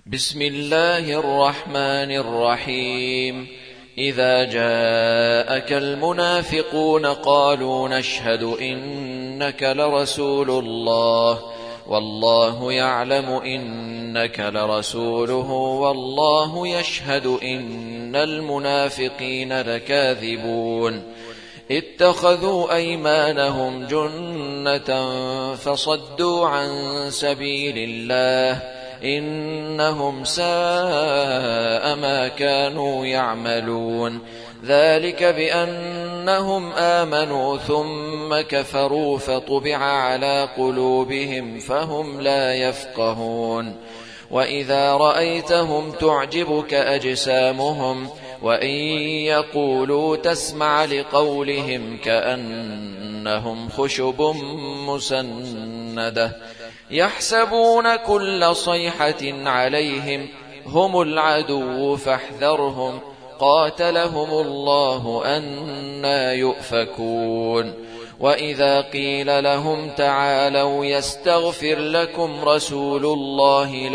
بسم الله الرحمن الرحيم. إذا جاءك المنافقون قالوا نشهد إنك لرسول الله والله يعلم إنك لرسوله والله يشهد إن المنافقين لكاذبون. اتخذوا أيمانهم جنة فصدوا عن سبيل الله إنهم ساء ما كانوا يعملون. ذلك بأنهم آمنوا ثم كفروا فطبع على قلوبهم فهم لا يفقهون. وإذا رأيتهم تعجبك أجسامهم وإن يقولوا تسمع لقولهم كأنهم خشب مسندة يحسبون كل صيحة عليهم هم العدو فاحذرهم قاتلهم الله أنى يؤفكون. وإذا قيل لهم تعالوا يستغفر لكم رسول الله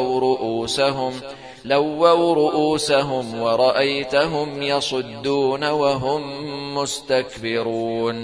لووا رؤوسهم ورأيتهم يصدون وهم مستكبرون.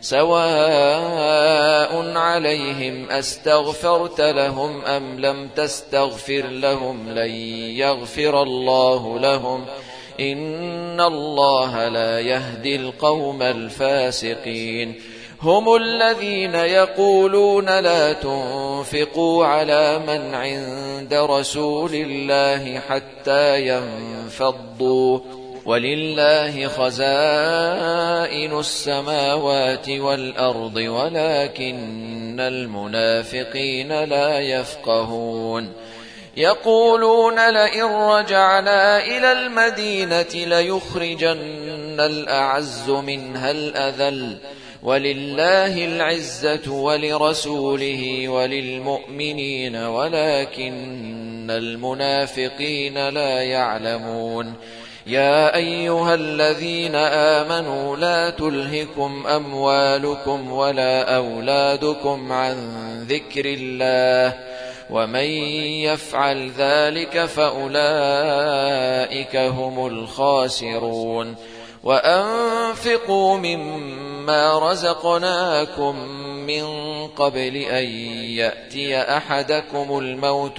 سواء عليهم أستغفرت لهم أم لم تستغفر لهم لن يغفر الله لهم إن الله لا يهدي القوم الفاسقين. هم الذين يقولون لا تنفقوا على من عند رسول الله حتى ينفضوا ولله خزائن السماوات والأرض ولكن المنافقين لا يفقهون. يقولون لئن رجعنا إلى المدينة ليخرجن الأعز منها الأذل ولله العزة ولرسوله وللمؤمنين ولكن المنافقين لا يعلمون. يا أيها الذين آمنوا لا تلهكم أموالكم ولا أولادكم عن ذكر الله ومن يفعل ذلك فأولئك هم الخاسرون. وأنفقوا مما رزقناكم من قبل أن يأتي أحدكم الموت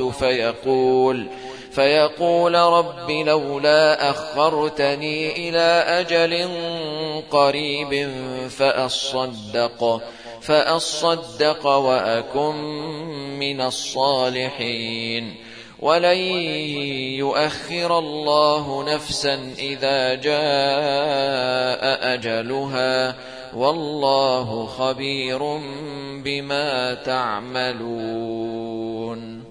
فيقول رب لولا أخرتني إلى أجل قريب فأصدق وأكن من الصالحين. ولن يؤخر الله نفسا إذا جاء أجلها والله خبير بما تعملون.